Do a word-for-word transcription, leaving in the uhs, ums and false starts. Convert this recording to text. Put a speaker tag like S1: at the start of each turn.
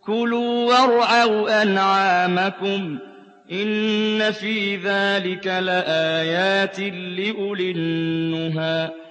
S1: كُلُوا وَارْعَوْا أَنْعَامَكُمْ ۗ إِنَّ فِي ذَٰلِكَ لَآيَاتٍ لِّأُولِي النُّهَىٰ